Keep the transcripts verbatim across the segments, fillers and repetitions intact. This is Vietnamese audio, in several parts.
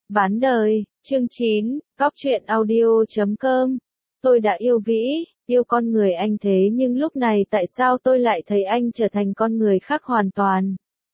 Bán đời, chương chín, góc truyện audio chấm com. Tôi đã yêu Vĩ, yêu con người anh thế nhưng lúc này tại sao tôi lại thấy anh trở thành con người khác hoàn toàn?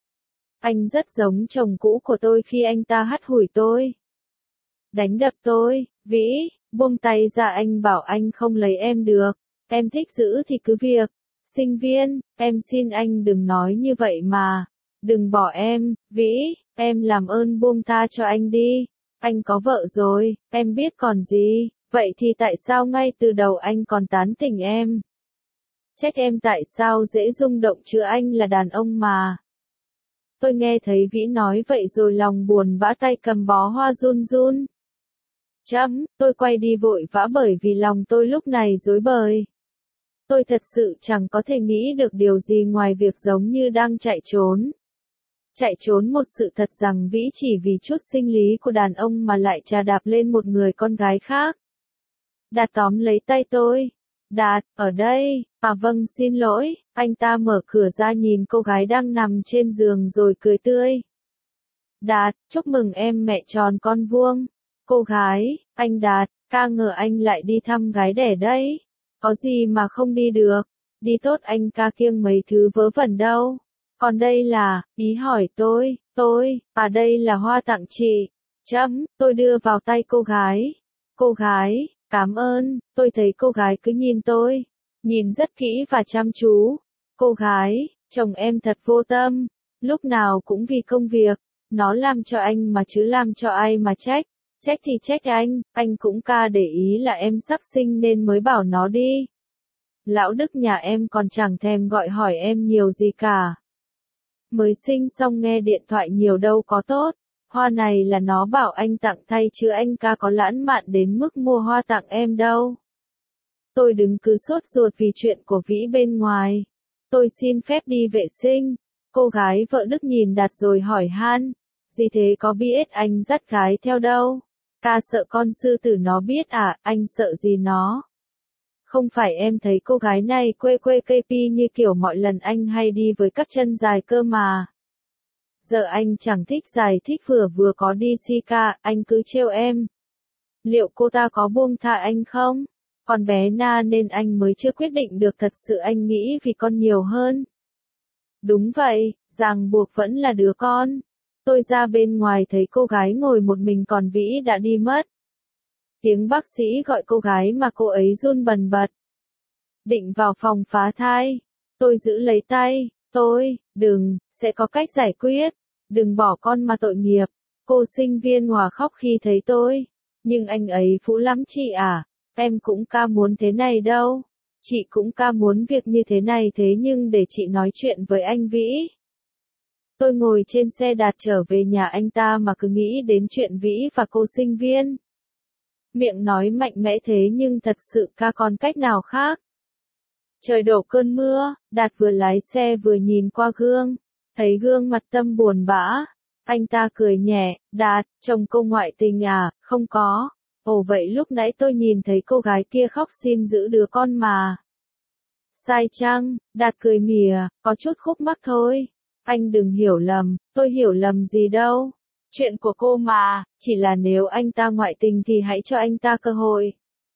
Anh rất giống chồng cũ của tôi khi anh ta hắt hủi tôi, đánh đập tôi. Vĩ, buông tay ra, anh bảo anh không lấy em được. Em thích giữ thì cứ việc. Sinh viên, em xin anh đừng nói như vậy mà. Đừng bỏ em, Vĩ, em làm ơn buông tha cho anh đi. Anh có vợ rồi, em biết còn gì, vậy thì tại sao ngay từ đầu anh còn tán tỉnh em? Trách em tại sao dễ rung động chứ, anh là đàn ông mà. Tôi nghe thấy Vĩ nói vậy rồi lòng buồn bã, tay cầm bó hoa run run. Chấm, tôi quay đi vội vã bởi vì lòng tôi lúc này rối bời. Tôi thật sự chẳng có thể nghĩ được điều gì ngoài việc giống như đang chạy trốn. Chạy trốn một sự thật rằng Vĩ chỉ vì chút sinh lý của đàn ông mà lại chà đạp lên một người con gái khác. Đạt tóm lấy tay tôi. Đạt, ở đây. À vâng, xin lỗi. Anh ta mở cửa ra nhìn cô gái đang nằm trên giường rồi cười tươi. Đạt, chúc mừng em mẹ tròn con vuông. Cô gái, anh Đạt, ca ngờ anh lại đi thăm gái đẻ đấy. Có gì mà không đi được. Đi tốt anh ca kiêng mấy thứ vớ vẩn đâu. Còn đây là, ý hỏi tôi, tôi, à đây là hoa tặng chị. Chấm, tôi đưa vào tay cô gái. Cô gái, cảm ơn, tôi thấy cô gái cứ nhìn tôi. Nhìn rất kỹ và chăm chú. Cô gái, chồng em thật vô tâm. Lúc nào cũng vì công việc. Nó làm cho anh mà chứ làm cho ai mà trách. Trách thì trách anh, anh cũng ca để ý là em sắp sinh nên mới bảo nó đi. Lão Đức nhà em còn chẳng thèm gọi hỏi em nhiều gì cả. Mới sinh xong nghe điện thoại nhiều đâu có tốt. Hoa này là nó bảo anh tặng thay chứ anh ca có lãng mạn đến mức mua hoa tặng em đâu. Tôi đừng cứ sốt ruột vì chuyện của Vĩ bên ngoài. Tôi xin phép đi vệ sinh. Cô gái vợ Đức nhìn Đạt rồi hỏi han. Gì thế, có biết anh dắt gái theo đâu? Ca sợ con sư tử nó biết à, anh sợ gì nó? Không phải em thấy cô gái này quê quê cây pi như kiểu mọi lần anh hay đi với các chân dài cơ mà. Giờ anh chẳng thích dài, thích vừa vừa có đi si ca, anh cứ trêu em. Liệu cô ta có buông tha anh không? Còn bé Na nên anh mới chưa quyết định được, thật sự anh nghĩ vì con nhiều hơn. Đúng vậy, ràng buộc vẫn là đứa con. Tôi ra bên ngoài thấy cô gái ngồi một mình còn Vĩ đã đi mất. Tiếng bác sĩ gọi cô gái mà cô ấy run bần bật. Định vào phòng phá thai. Tôi giữ lấy tay. Tôi, đừng, sẽ có cách giải quyết. Đừng bỏ con mà tội nghiệp. Cô sinh viên Hòa khóc khi thấy tôi. Nhưng anh ấy phũ lắm chị à. Em cũng ca muốn thế này đâu. Chị cũng ca muốn việc như thế này thế nhưng để chị nói chuyện với anh Vĩ. Tôi ngồi trên xe Đạt trở về nhà anh ta mà cứ nghĩ đến chuyện Vĩ và cô sinh viên. Miệng nói mạnh mẽ thế nhưng thật sự ca còn cách nào khác. Trời đổ cơn mưa, Đạt vừa lái xe vừa nhìn qua gương. Thấy gương mặt Tâm buồn bã. Anh ta cười nhẹ, Đạt, chồng cô ngoại tình à, không có. Ồ vậy lúc nãy tôi nhìn thấy cô gái kia khóc xin giữ đứa con mà. Sai chăng? Đạt cười mỉa, có chút khúc mắc thôi. Anh đừng hiểu lầm, tôi hiểu lầm gì đâu. Chuyện của cô mà, chỉ là nếu anh ta ngoại tình thì hãy cho anh ta cơ hội.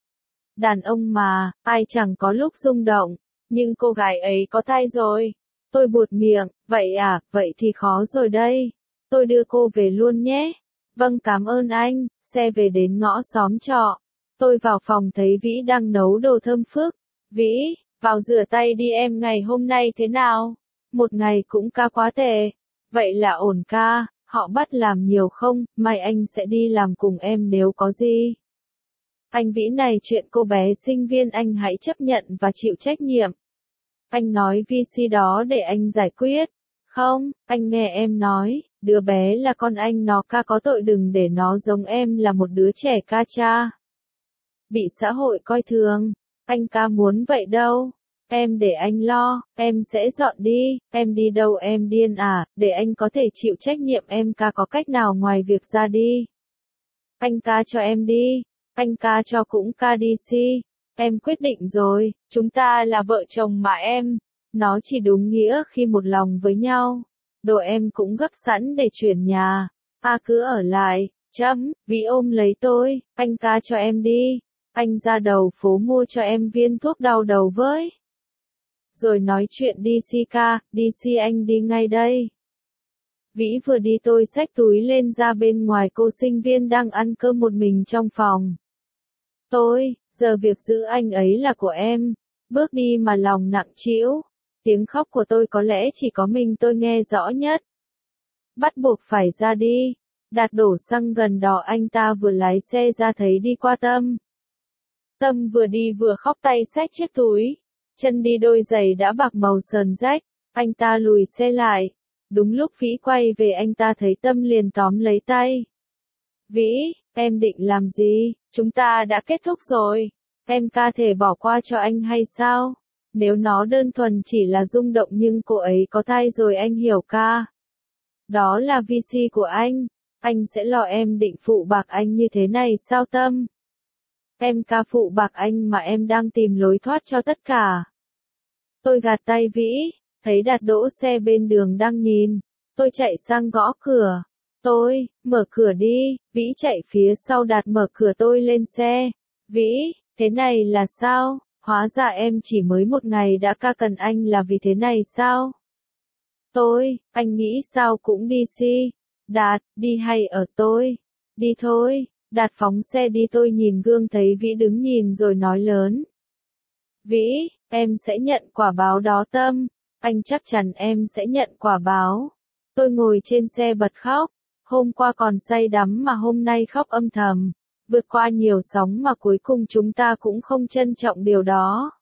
Đàn ông mà, ai chẳng có lúc rung động, nhưng cô gái ấy có thai rồi. Tôi buột miệng, vậy à, vậy thì khó rồi đây. Tôi đưa cô về luôn nhé. Vâng, cảm ơn anh. Xe về đến ngõ xóm trọ. Tôi vào phòng thấy Vĩ đang nấu đồ thơm phức. Vĩ, vào rửa tay đi em, ngày hôm nay thế nào? Một ngày cũng ca quá tệ. Vậy là ổn ca, họ bắt làm nhiều không, mai anh sẽ đi làm cùng em nếu có gì. Anh Vĩ này, chuyện cô bé sinh viên anh hãy chấp nhận và chịu trách nhiệm. Anh nói vê xê đó để anh giải quyết. Không, anh nghe em nói, đứa bé là con anh, nó ca có tội, đừng để nó giống em là một đứa trẻ ca cha. Bị xã hội coi thường, anh ca muốn vậy đâu. Em để anh lo, em sẽ dọn đi, em đi đâu em điên à, để anh có thể chịu trách nhiệm, em ca có cách nào ngoài việc ra đi. Anh ca cho em đi, anh ca cho cũng ca đi si, em quyết định rồi, chúng ta là vợ chồng mà em, nó chỉ đúng nghĩa khi một lòng với nhau. Đồ em cũng gấp sẵn để chuyển nhà, à cứ ở lại, Chấm, Vĩ ôm lấy tôi, anh ca cho em đi. Anh ra đầu phố mua cho em viên thuốc đau đầu với. Rồi nói chuyện đi si ca, đi si anh đi ngay đây. Vĩ vừa đi tôi xách túi lên ra bên ngoài cô sinh viên đang ăn cơm một mình trong phòng. Tôi, giờ việc giữ anh ấy là của em. Bước đi mà lòng nặng trĩu. Tiếng khóc của tôi có lẽ chỉ có mình tôi nghe rõ nhất. Bắt buộc phải ra đi. Đạt đổ xăng gần đó anh ta vừa lái xe ra thấy đi qua Tâm. Tâm vừa đi vừa khóc tay xách chiếc túi. Chân đi đôi giày đã bạc màu sờn rách. Anh ta lùi xe lại. Đúng lúc Vĩ quay về anh ta thấy Tâm liền tóm lấy tay. Vĩ, em định làm gì? Chúng ta đã kết thúc rồi. Em ca thể bỏ qua cho anh hay sao? Nếu nó đơn thuần chỉ là rung động nhưng cô ấy có thai rồi anh hiểu ca. Đó là vê xê của anh. Anh sẽ lo em định phụ bạc anh như thế này sao Tâm? Em ca phụ bạc anh mà em đang tìm lối thoát cho tất cả. Tôi gạt tay Vĩ, thấy Đạt đỗ xe bên đường đang nhìn. Tôi chạy sang gõ cửa. Tôi, mở cửa đi, Vĩ chạy phía sau Đạt mở cửa tôi lên xe. Vĩ, thế này là sao? Hóa ra em chỉ mới một ngày đã ca cần anh là vì thế này sao? Tôi, anh nghĩ sao cũng đi si. Đạt, đi hay ở tôi? Đi thôi. Đạt phóng xe đi tôi nhìn gương thấy Vĩ đứng nhìn rồi nói lớn. Vĩ, em sẽ nhận quả báo đó Tâm. Anh chắc chắn em sẽ nhận quả báo. Tôi ngồi trên xe bật khóc. Hôm qua còn say đắm mà hôm nay khóc âm thầm. Vượt qua nhiều sóng mà cuối cùng chúng ta cũng không trân trọng điều đó.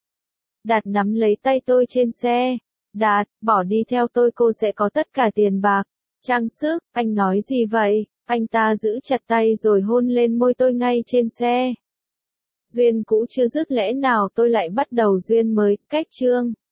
Đạt nắm lấy tay tôi trên xe. Đạt, bỏ đi theo tôi cô sẽ có tất cả tiền bạc, trang sức, anh nói gì vậy? Anh ta giữ chặt tay rồi hôn lên môi tôi ngay trên xe. Duyên cũ chưa dứt lẽ nào tôi lại bắt đầu duyên mới, cách chương.